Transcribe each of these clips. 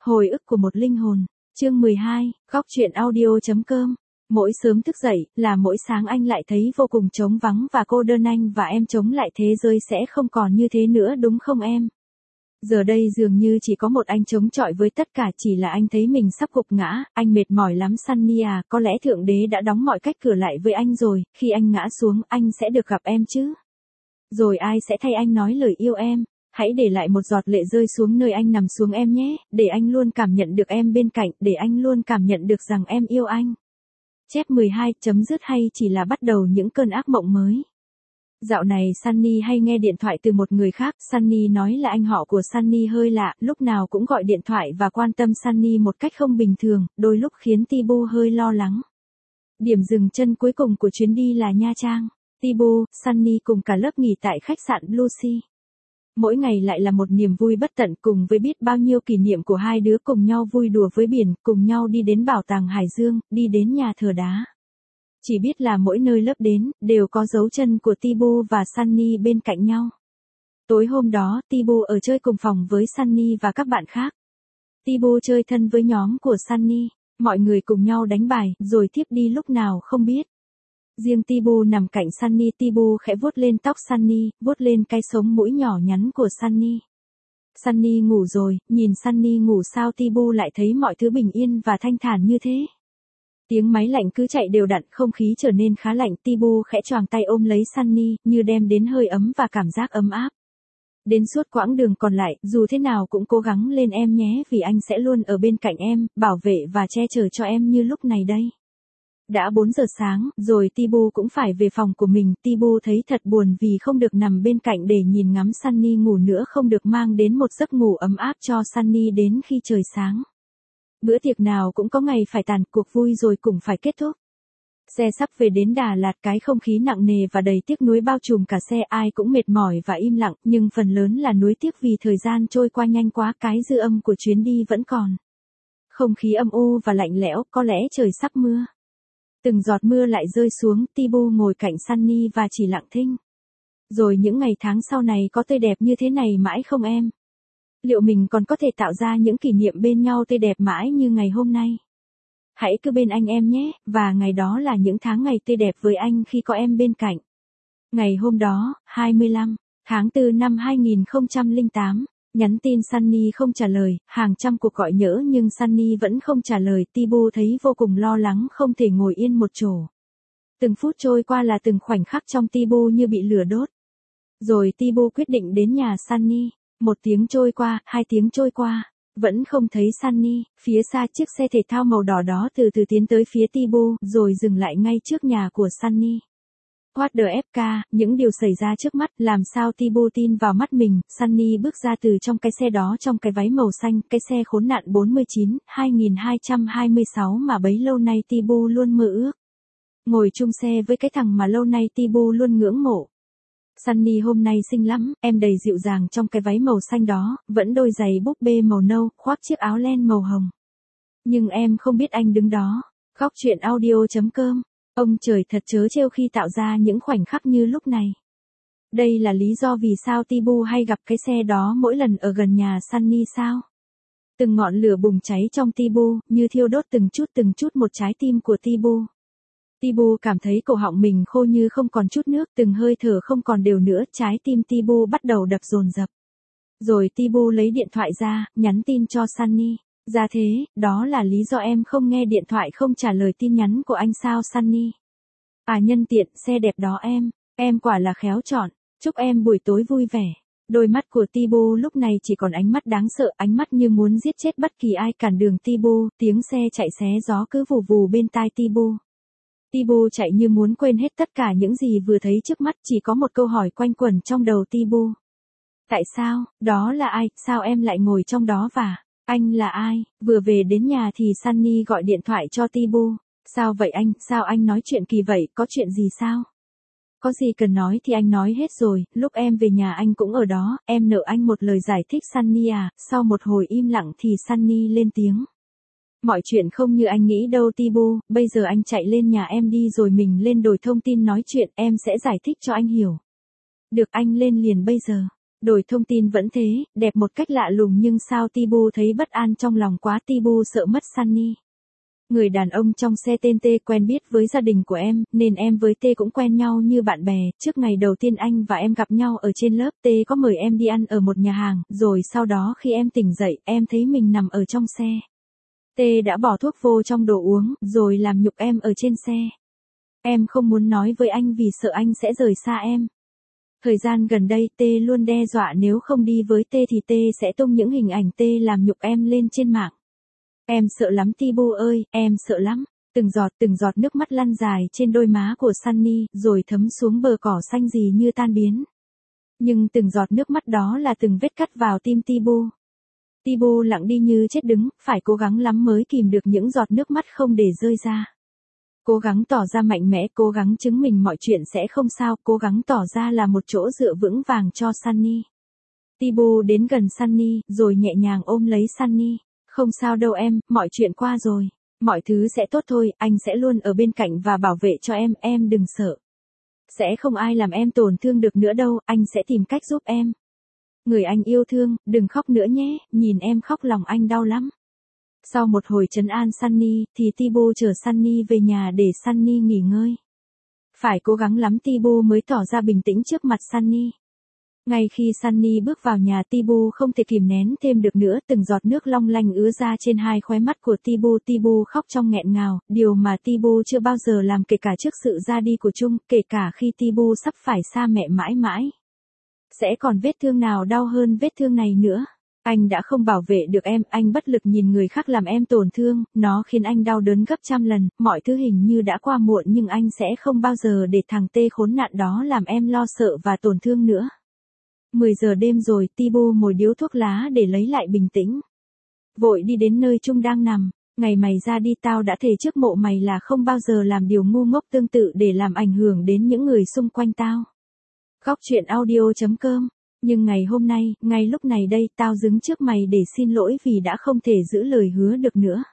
Hồi ức của một linh hồn. Chương 12, góc truyện audio.com. Mỗi sớm thức dậy, là mỗi sáng anh lại thấy vô cùng trống vắng và cô đơn, anh và em chống lại thế giới sẽ không còn như thế nữa đúng không em? Giờ đây dường như chỉ có một anh chống chọi với tất cả, chỉ là anh thấy mình sắp gục ngã, anh mệt mỏi lắm Sunny à, có lẽ Thượng Đế đã đóng mọi cách cửa lại với anh rồi, khi anh ngã xuống anh sẽ được gặp em chứ? Rồi ai sẽ thay anh nói lời yêu em? Hãy để lại một giọt lệ rơi xuống nơi anh nằm xuống em nhé, để anh luôn cảm nhận được em bên cạnh, để anh luôn cảm nhận được rằng em yêu anh. Chép 12, chấm dứt hay chỉ là bắt đầu những cơn ác mộng mới. Dạo này Sunny hay nghe điện thoại từ một người khác, Sunny nói là anh họ của Sunny hơi lạ, lúc nào cũng gọi điện thoại và quan tâm Sunny một cách không bình thường, đôi lúc khiến Tibu hơi lo lắng. Điểm dừng chân cuối cùng của chuyến đi là Nha Trang. Tibu, Sunny cùng cả lớp nghỉ tại khách sạn Blue Sea. Mỗi ngày lại là một niềm vui bất tận, cùng với biết bao nhiêu kỷ niệm của hai đứa, cùng nhau vui đùa với biển, cùng nhau đi đến bảo tàng Hải Dương, đi đến nhà thờ đá. Chỉ biết là mỗi nơi lớp đến, đều có dấu chân của Tibu và Sunny bên cạnh nhau. Tối hôm đó, Tibu ở chơi cùng phòng với Sunny và các bạn khác. Tibu chơi thân với nhóm của Sunny, mọi người cùng nhau đánh bài, rồi thiếp đi lúc nào không biết. Riêng Tibu nằm cạnh Sunny, Tibu khẽ vuốt lên tóc Sunny, vuốt lên cái sống mũi nhỏ nhắn của Sunny. Sunny ngủ rồi, nhìn Sunny ngủ sao Tibu lại thấy mọi thứ bình yên và thanh thản như thế. Tiếng máy lạnh cứ chạy đều đặn, không khí trở nên khá lạnh, Tibu khẽ choàng tay ôm lấy Sunny, như đem đến hơi ấm và cảm giác ấm áp. Đến suốt quãng đường còn lại, dù thế nào cũng cố gắng lên em nhé, vì anh sẽ luôn ở bên cạnh em, bảo vệ và che chở cho em như lúc này đây. Đã 4 giờ sáng, rồi Tibu cũng phải về phòng của mình, Tibu thấy thật buồn vì không được nằm bên cạnh để nhìn ngắm Sunny ngủ nữa, không được mang đến một giấc ngủ ấm áp cho Sunny đến khi trời sáng. Bữa tiệc nào cũng có ngày phải tàn, cuộc vui rồi cũng phải kết thúc. Xe sắp về đến Đà Lạt, cái không khí nặng nề và đầy tiếc nuối bao trùm cả xe, ai cũng mệt mỏi và im lặng, nhưng phần lớn là nuối tiếc vì thời gian trôi qua nhanh quá, cái dư âm của chuyến đi vẫn còn. Không khí âm u và lạnh lẽo, có lẽ trời sắp mưa. Từng giọt mưa lại rơi xuống, Tibu ngồi cạnh Sunny và chỉ lặng thinh. Rồi những ngày tháng sau này có tươi đẹp như thế này mãi không em? Liệu mình còn có thể tạo ra những kỷ niệm bên nhau tươi đẹp mãi như ngày hôm nay? Hãy cứ bên anh em nhé, và ngày đó là những tháng ngày tươi đẹp với anh khi có em bên cạnh. Ngày hôm đó, 25 tháng 4 năm 2008, nhắn tin Sunny không trả lời, hàng trăm cuộc gọi nhỡ nhưng Sunny vẫn không trả lời, Tibu thấy vô cùng lo lắng, không thể ngồi yên một chỗ. Từng phút trôi qua là từng khoảnh khắc trong Tibu như bị lửa đốt. Rồi Tibu quyết định đến nhà Sunny. 1 tiếng trôi qua, 2 tiếng trôi qua, vẫn không thấy Sunny. Phía xa chiếc xe thể thao màu đỏ đó từ từ tiến tới phía Tibu, rồi dừng lại ngay trước nhà của Sunny. What the FK, những điều xảy ra trước mắt, làm sao Tibu tin vào mắt mình? Sunny bước ra từ trong cái xe đó trong cái váy màu xanh, cái xe khốn nạn 49, 2226 mà bấy lâu nay Tibu luôn mơ ước. Ngồi chung xe với cái thằng mà lâu nay Tibu luôn ngưỡng mộ. Sunny hôm nay xinh lắm, em đầy dịu dàng trong cái váy màu xanh đó, vẫn đôi giày búp bê màu nâu, khoác chiếc áo len màu hồng. Nhưng em không biết anh đứng đó. Góc truyện audio.com. Ông trời thật trớ trêu khi tạo ra những khoảnh khắc như lúc này. Đây là lý do vì sao Tibu hay gặp cái xe đó mỗi lần ở gần nhà Sunny sao? Từng ngọn lửa bùng cháy trong Tibu, như thiêu đốt từng chút một trái tim của Tibu. Tibu cảm thấy cổ họng mình khô như không còn chút nước, từng hơi thở không còn đều nữa, trái tim Tibu bắt đầu đập dồn dập. Rồi Tibu lấy điện thoại ra, nhắn tin cho Sunny. Ra thế, đó là lý do em không nghe điện thoại, không trả lời tin nhắn của anh sao Sunny? À nhân tiện, xe đẹp đó em quả là khéo chọn, chúc em buổi tối vui vẻ. Đôi mắt của Tibu lúc này chỉ còn ánh mắt đáng sợ, ánh mắt như muốn giết chết bất kỳ ai cản đường Tibu, tiếng xe chạy xé gió cứ vù vù bên tai Tibu. Tibu chạy như muốn quên hết tất cả những gì vừa thấy trước mắt, chỉ có một câu hỏi quanh quẩn trong đầu Tibu. Tại sao, đó là ai, sao em lại ngồi trong đó và anh là ai? Vừa về đến nhà thì Sunny gọi điện thoại cho Tibu. Sao vậy anh, sao anh nói chuyện kỳ vậy, có chuyện gì sao? Có gì cần nói thì anh nói hết rồi, lúc em về nhà anh cũng ở đó, em nợ anh một lời giải thích Sunny à. Sau một hồi im lặng thì Sunny lên tiếng. Mọi chuyện không như anh nghĩ đâu Tibu, bây giờ anh chạy lên nhà em đi rồi mình lên đồi thông tin nói chuyện, em sẽ giải thích cho anh hiểu. Được anh lên liền bây giờ. Đổi thông tin vẫn thế, đẹp một cách lạ lùng nhưng sao Tibu thấy bất an trong lòng quá. Tibu sợ mất Sunny. Người đàn ông trong xe tên T quen biết với gia đình của em, nên em với T cũng quen nhau như bạn bè. Trước ngày đầu tiên anh và em gặp nhau ở trên lớp, T có mời em đi ăn ở một nhà hàng, rồi sau đó khi em tỉnh dậy, em thấy mình nằm ở trong xe. T đã bỏ thuốc vô trong đồ uống, rồi làm nhục em ở trên xe. Em không muốn nói với anh vì sợ anh sẽ rời xa em. Thời gian gần đây T luôn đe dọa nếu không đi với T thì T sẽ tung những hình ảnh T làm nhục em lên trên mạng. Em sợ lắm Tibu ơi, em sợ lắm. Từng giọt nước mắt lăn dài trên đôi má của Sunny, rồi thấm xuống bờ cỏ xanh gì như tan biến. Nhưng từng giọt nước mắt đó là từng vết cắt vào tim Tibu. Tibu lặng đi như chết đứng, phải cố gắng lắm mới kìm được những giọt nước mắt không để rơi ra. Cố gắng tỏ ra mạnh mẽ, cố gắng chứng minh mọi chuyện sẽ không sao, cố gắng tỏ ra là một chỗ dựa vững vàng cho Sunny. Tibu đến gần Sunny, rồi nhẹ nhàng ôm lấy Sunny. Không sao đâu em, mọi chuyện qua rồi. Mọi thứ sẽ tốt thôi, anh sẽ luôn ở bên cạnh và bảo vệ cho em đừng sợ. Sẽ không ai làm em tổn thương được nữa đâu, anh sẽ tìm cách giúp em. Người anh yêu thương, đừng khóc nữa nhé, nhìn em khóc lòng anh đau lắm. Sau một hồi trấn an Sunny, thì Tibu chở Sunny về nhà để Sunny nghỉ ngơi. Phải cố gắng lắm Tibu mới tỏ ra bình tĩnh trước mặt Sunny. Ngay khi Sunny bước vào nhà Tibu không thể kìm nén thêm được nữa, từng giọt nước long lanh ứa ra trên hai khóe mắt của Tibu. Tibu khóc trong nghẹn ngào, điều mà Tibu chưa bao giờ làm kể cả trước sự ra đi của Trung, kể cả khi Tibu sắp phải xa mẹ mãi mãi. Sẽ còn vết thương nào đau hơn vết thương này nữa? Anh đã không bảo vệ được em, anh bất lực nhìn người khác làm em tổn thương, nó khiến anh đau đớn gấp trăm lần, mọi thứ hình như đã qua muộn nhưng anh sẽ không bao giờ để thằng T khốn nạn đó làm em lo sợ và tổn thương nữa. 10 giờ đêm rồi, Tibu mồi điếu thuốc lá để lấy lại bình tĩnh. Vội đi đến nơi Trung đang nằm, ngày mày ra đi tao đã thề trước mộ mày là không bao giờ làm điều ngu ngốc tương tự để làm ảnh hưởng đến những người xung quanh tao. Góc truyện audio.com. Nhưng ngày hôm nay, ngay lúc này đây tao đứng trước mày để xin lỗi vì đã không thể giữ lời hứa được nữa.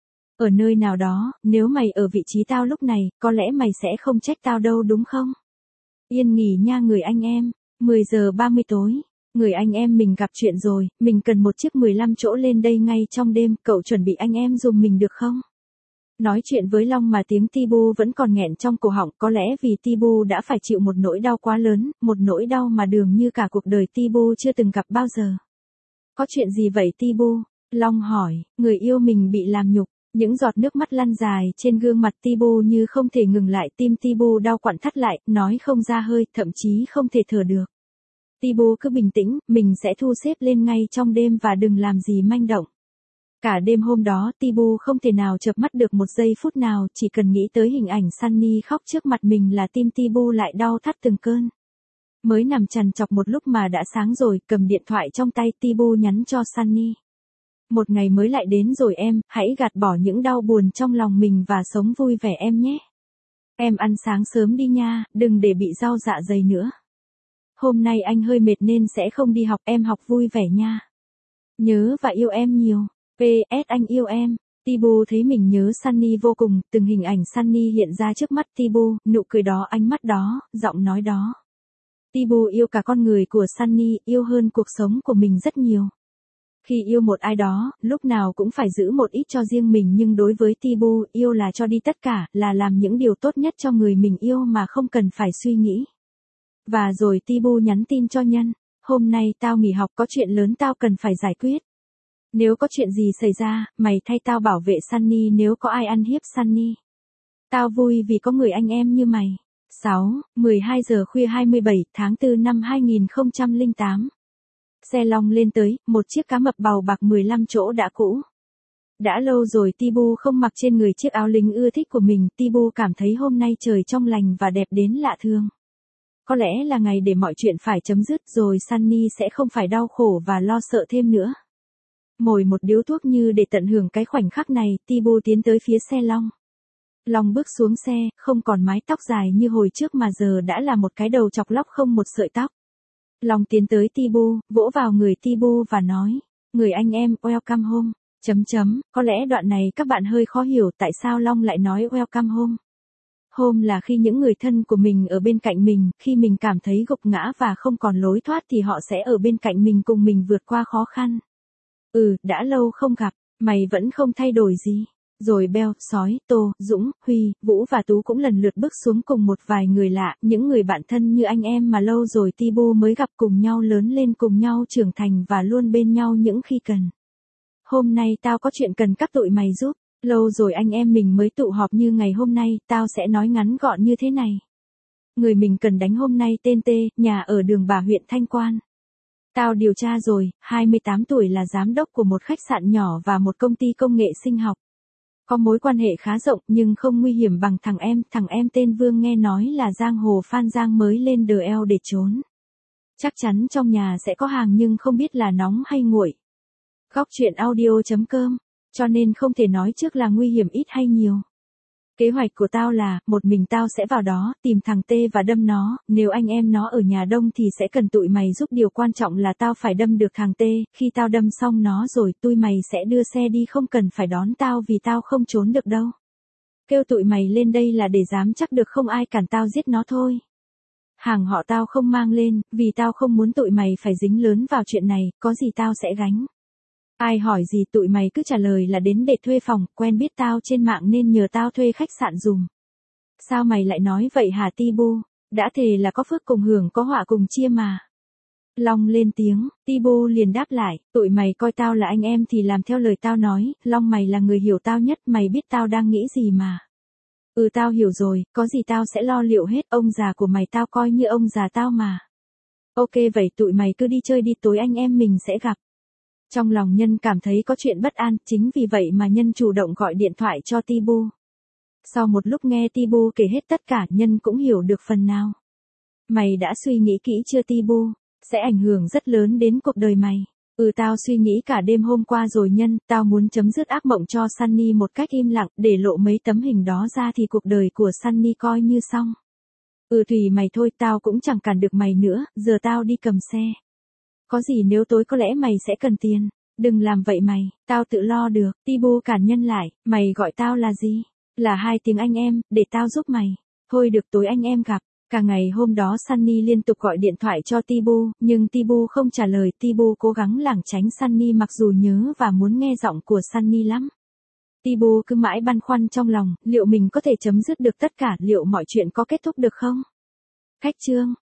Ở nơi nào đó, nếu mày ở vị trí tao lúc này, có lẽ mày sẽ không trách tao đâu đúng không? Yên nghỉ nha người anh em. 10 giờ 30 tối. Người anh em mình gặp chuyện rồi, mình cần một chiếc 15 chỗ lên đây ngay trong đêm, cậu chuẩn bị anh em giùm mình được không? Nói chuyện với Long mà tiếng Tibu vẫn còn nghẹn trong cổ họng, có lẽ vì Tibu đã phải chịu một nỗi đau quá lớn, một nỗi đau mà dường như cả cuộc đời Tibu chưa từng gặp bao giờ. Có chuyện gì vậy Tibu? Long hỏi, người yêu mình bị làm nhục. Những giọt nước mắt lăn dài trên gương mặt Tibu như không thể ngừng lại, tim Tibu đau quặn thắt lại, nói không ra hơi, thậm chí không thể thở được. Tibu cứ bình tĩnh, mình sẽ thu xếp lên ngay trong đêm và đừng làm gì manh động. Cả đêm hôm đó Tibu không thể nào chợp mắt được một giây phút nào, chỉ cần nghĩ tới hình ảnh Sunny khóc trước mặt mình là tim Tibu lại đau thắt từng cơn. Mới nằm trằn trọc một lúc mà đã sáng rồi, cầm điện thoại trong tay Tibu nhắn cho Sunny. Một ngày mới lại đến rồi em, hãy gạt bỏ những đau buồn trong lòng mình và sống vui vẻ em nhé. Em ăn sáng sớm đi nha, đừng để bị đau dạ dày nữa. Hôm nay anh hơi mệt nên sẽ không đi học, em học vui vẻ nha. Nhớ và yêu em nhiều. PS anh yêu em. Tibu thấy mình nhớ Sunny vô cùng, từng hình ảnh Sunny hiện ra trước mắt Tibu, nụ cười đó, ánh mắt đó, giọng nói đó. Tibu yêu cả con người của Sunny, yêu hơn cuộc sống của mình rất nhiều. Khi yêu một ai đó, lúc nào cũng phải giữ một ít cho riêng mình nhưng đối với Tibu, yêu là cho đi tất cả, là làm những điều tốt nhất cho người mình yêu mà không cần phải suy nghĩ. Và rồi Tibu nhắn tin cho Nhân, hôm nay tao nghỉ học có chuyện lớn tao cần phải giải quyết. Nếu có chuyện gì xảy ra, mày thay tao bảo vệ Sunny nếu có ai ăn hiếp Sunny. Tao vui vì có người anh em như mày. 12 giờ khuya 27 tháng 4 năm 2008. Xe Long lên tới, một chiếc cá mập bầu bạc 15 chỗ đã cũ. Đã lâu rồi Tibu không mặc trên người chiếc áo lính ưa thích của mình, Tibu cảm thấy hôm nay trời trong lành và đẹp đến lạ thường. Có lẽ là ngày để mọi chuyện phải chấm dứt rồi Sunny sẽ không phải đau khổ và lo sợ thêm nữa. Mồi một điếu thuốc như để tận hưởng cái khoảnh khắc này, Tibu tiến tới phía xe Long. Long bước xuống xe, không còn mái tóc dài như hồi trước mà giờ đã là một cái đầu chọc lóc không một sợi tóc. Long tiến tới Tibu, vỗ vào người Tibu và nói, người anh em, welcome home. Có lẽ đoạn này các bạn hơi khó hiểu tại sao Long lại nói welcome home. Home là khi những người thân của mình ở bên cạnh mình, khi mình cảm thấy gục ngã và không còn lối thoát thì họ sẽ ở bên cạnh mình cùng mình vượt qua khó khăn. Đã lâu không gặp, mày vẫn không thay đổi gì. Rồi Beo, Sói, Tô, Dũng, Huy, Vũ và Tú cũng lần lượt bước xuống cùng một vài người lạ, những người bạn thân như anh em mà lâu rồi Tibu mới gặp, cùng nhau lớn lên, cùng nhau trưởng thành và luôn bên nhau những khi cần. Hôm nay tao có chuyện cần các tụi mày giúp. Lâu rồi anh em mình mới tụ họp như ngày hôm nay, tao sẽ nói ngắn gọn như thế này. Người mình cần đánh hôm nay tên T, nhà ở Đường Bà, huyện Thanh Quan. Tao điều tra rồi, 28 tuổi, là giám đốc của một khách sạn nhỏ và một công ty công nghệ sinh học. Có mối quan hệ khá rộng nhưng không nguy hiểm bằng thằng em tên Vương, nghe nói là giang hồ Phan Giang mới lên đờ eo để trốn. Chắc chắn trong nhà sẽ có hàng nhưng không biết là nóng hay nguội. Góc chuyện audio.com, cho nên không thể nói trước là nguy hiểm ít hay nhiều. Kế hoạch của tao là, một mình tao sẽ vào đó, tìm thằng T và đâm nó, nếu anh em nó ở nhà đông thì sẽ cần tụi mày giúp, điều quan trọng là tao phải đâm được thằng T, khi tao đâm xong nó rồi, tụi mày sẽ đưa xe đi, không cần phải đón tao vì tao không trốn được đâu. Kêu tụi mày lên đây là để dám chắc được không ai cản tao giết nó thôi. Hàng họ tao không mang lên, vì tao không muốn tụi mày phải dính lớn vào chuyện này, có gì tao sẽ gánh. Ai hỏi gì tụi mày cứ trả lời là đến để thuê phòng, quen biết tao trên mạng nên nhờ tao thuê khách sạn dùm. Sao mày lại nói vậy hả Tibu? Đã thề là có phước cùng hưởng, có họa cùng chia mà. Long lên tiếng, Tibu liền đáp lại, tụi mày coi tao là anh em thì làm theo lời tao nói, Long mày là người hiểu tao nhất, mày biết tao đang nghĩ gì mà. Tao hiểu rồi, có gì tao sẽ lo liệu hết, ông già của mày tao coi như ông già tao mà. Ok vậy tụi mày cứ đi chơi đi, tối anh em mình sẽ gặp. Trong lòng Nhân cảm thấy có chuyện bất an, chính vì vậy mà Nhân chủ động gọi điện thoại cho Tibu. Sau một lúc nghe Tibu kể hết tất cả, Nhân cũng hiểu được phần nào. Mày đã suy nghĩ kỹ chưa Tibu? Sẽ ảnh hưởng rất lớn đến cuộc đời mày. Tao suy nghĩ cả đêm hôm qua rồi Nhân, tao muốn chấm dứt ác mộng cho Sunny một cách im lặng, để lộ mấy tấm hình đó ra thì cuộc đời của Sunny coi như xong. Tùy mày thôi, tao cũng chẳng cản được mày nữa, giờ tao đi cầm xe. Có gì nếu tối có lẽ mày sẽ cần tiền. Đừng làm vậy mày, tao tự lo được. Tibu cản Nhân lại, mày gọi tao là gì? Là 2 tiếng anh em, để tao giúp mày. Thôi được, tối anh em gặp. Cả ngày hôm đó Sunny liên tục gọi điện thoại cho Tibu, nhưng Tibu không trả lời. Tibu cố gắng lảng tránh Sunny mặc dù nhớ và muốn nghe giọng của Sunny lắm. Tibu cứ mãi băn khoăn trong lòng, liệu mình có thể chấm dứt được tất cả, liệu mọi chuyện có kết thúc được không? Khách chương